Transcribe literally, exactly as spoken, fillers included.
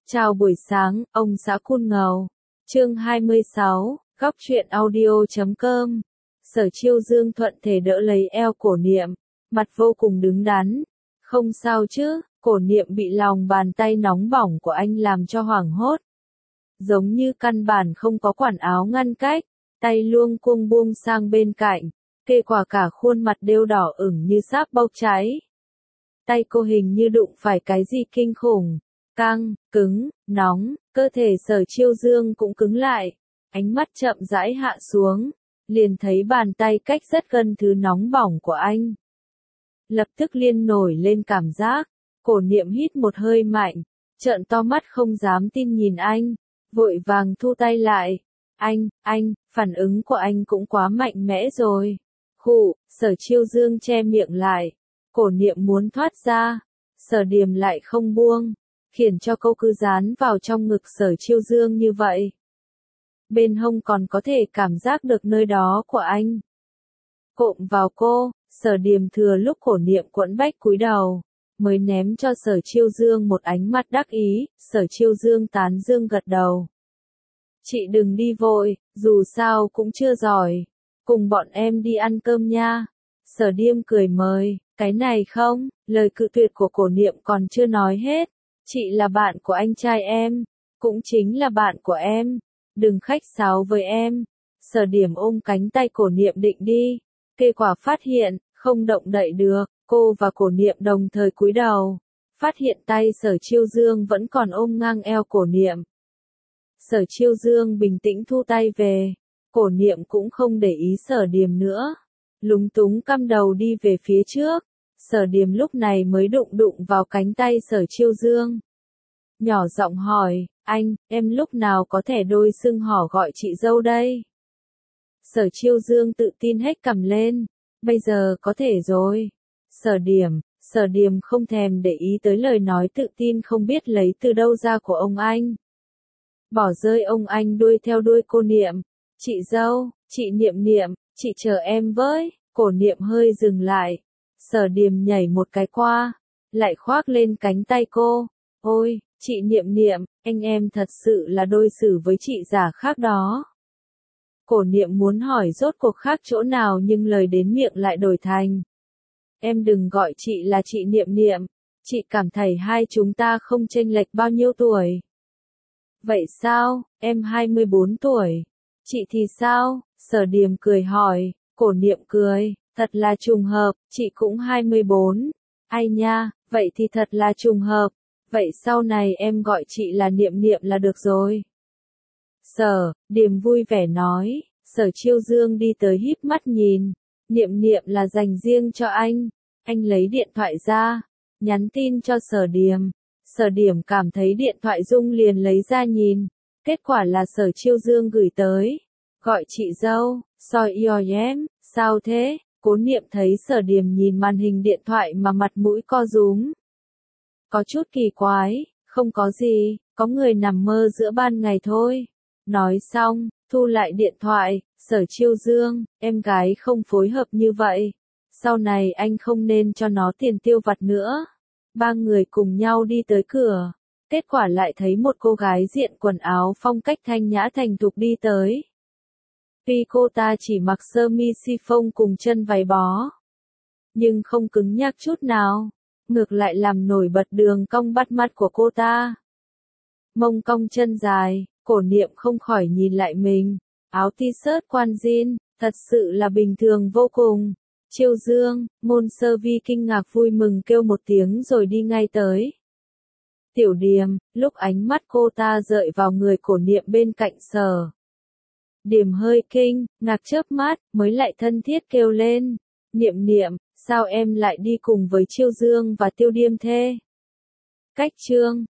Chào buổi sáng, ông xã Cun Ngầu. Chương hai mươi sáu, góc truyện audio chấm com. Sở Chiêu Dương thuận thể đỡ lấy eo Cổ Niệm, mặt vô cùng đứng đắn. Không sao chứ, Cổ Niệm bị lòng bàn tay nóng bỏng của anh làm cho hoảng hốt. Giống như căn bản không có quản áo ngăn cách, tay luông cuông buông sang bên cạnh, kê quả cả khuôn mặt đều đỏ ửng như sáp bốc cháy. Tay cô hình như đụng phải cái gì kinh khủng. Căng, cứng, nóng, cơ thể Sở Chiêu Dương cũng cứng lại, ánh mắt chậm rãi hạ xuống, liền thấy bàn tay cách rất gần thứ nóng bỏng của anh. Lập tức liên nổi lên cảm giác, Cổ Niệm hít một hơi mạnh, trợn to mắt không dám tin nhìn anh, vội vàng thu tay lại. Anh, anh, phản ứng của anh cũng quá mạnh mẽ rồi. Khụ, Sở Chiêu Dương che miệng lại, Cổ Niệm muốn thoát ra, Sở Điềm lại không buông, khiến cho câu cứ dán vào trong ngực Sở Chiêu Dương như vậy. Bên hông còn có thể cảm giác được nơi đó của anh. Cộm vào cô, Sở Điềm thừa lúc Cổ Niệm quẫn bách cúi đầu, mới ném cho Sở Chiêu Dương một ánh mắt đắc ý. Sở Chiêu Dương tán dương gật đầu. Chị đừng đi vội, dù sao cũng chưa giỏi, cùng bọn em đi ăn cơm nha. Sở Điềm cười mời, cái này không, lời cự tuyệt của Cổ Niệm còn chưa nói hết. Chị là bạn của anh trai em, cũng chính là bạn của em, đừng khách sáo với em. Sở Điểm ôm cánh tay Cổ Niệm định đi, kết quả phát hiện, không động đậy được, cô và Cổ Niệm đồng thời cúi đầu, phát hiện tay Sở Chiêu Dương vẫn còn ôm ngang eo Cổ Niệm. Sở Chiêu Dương bình tĩnh thu tay về, Cổ Niệm cũng không để ý Sở Điểm nữa, lúng túng căm đầu đi về phía trước. Sở Điềm lúc này mới đụng đụng vào cánh tay Sở Chiêu Dương. Nhỏ giọng hỏi, anh, em lúc nào có thể đôi xưng hỏ gọi chị dâu đây? Sở Chiêu Dương tự tin hết cầm lên, bây giờ có thể rồi. Sở Điềm, Sở Điềm không thèm để ý tới lời nói tự tin không biết lấy từ đâu ra của ông anh. Bỏ rơi ông anh đuôi theo đuôi cô Niệm, chị dâu, chị Niệm Niệm, chị chờ em với. Cổ Niệm hơi dừng lại. Sở Điềm nhảy một cái qua, lại khoác lên cánh tay cô. Ôi, chị Niệm Niệm, anh em thật sự là đối xử với chị giả khác đó. Cổ Niệm muốn hỏi rốt cuộc khác chỗ nào nhưng lời đến miệng lại đổi thành. Em đừng gọi chị là chị Niệm Niệm, chị cảm thấy hai chúng ta không chênh lệch bao nhiêu tuổi. Vậy sao, em hai mươi bốn tuổi, chị thì sao? Sở Điềm cười hỏi, Cổ Niệm cười. Thật là trùng hợp, chị cũng hai mươi bốn. Ai nha, vậy thì thật là trùng hợp. Vậy sau này em gọi chị là Niệm Niệm là được rồi. Sở Điềm vui vẻ nói. Sở Chiêu Dương đi tới híp mắt nhìn. Niệm Niệm là dành riêng cho anh. Anh lấy điện thoại ra, nhắn tin cho Sở Điềm. Sở Điềm cảm thấy điện thoại rung liền lấy ra nhìn. Kết quả là Sở Chiêu Dương gửi tới. Gọi chị dâu, soi yo em, sao thế? Cố Niệm thấy Sở Điềm nhìn màn hình điện thoại mà mặt mũi co rúm. Có chút kỳ quái, không có gì, có người nằm mơ giữa ban ngày thôi. Nói xong, thu lại điện thoại. Sở Chiêu Dương, em gái không phối hợp như vậy. Sau này anh không nên cho nó tiền tiêu vặt nữa. Ba người cùng nhau đi tới cửa. Kết quả lại thấy một cô gái diện quần áo phong cách thanh nhã thành thục đi tới. Tuy cô ta chỉ mặc sơ mi chiffon cùng chân váy bó, nhưng không cứng nhắc chút nào, ngược lại làm nổi bật đường cong bắt mắt của cô ta. Mông cong chân dài, Cổ Niệm không khỏi nhìn lại mình, áo t-shirt quan jean, thật sự là bình thường vô cùng. Chiêu Dương, Môn Sơ Vi kinh ngạc vui mừng kêu một tiếng rồi đi ngay tới. Tiểu Điềm, lúc ánh mắt cô ta dợi vào người Cổ Niệm bên cạnh Sở Điềm hơi kinh, ngạc chớp mắt, mới lại thân thiết kêu lên. Niệm Niệm, sao em lại đi cùng với Chiêu Dương và Tiêu Điềm thế? Cách chương,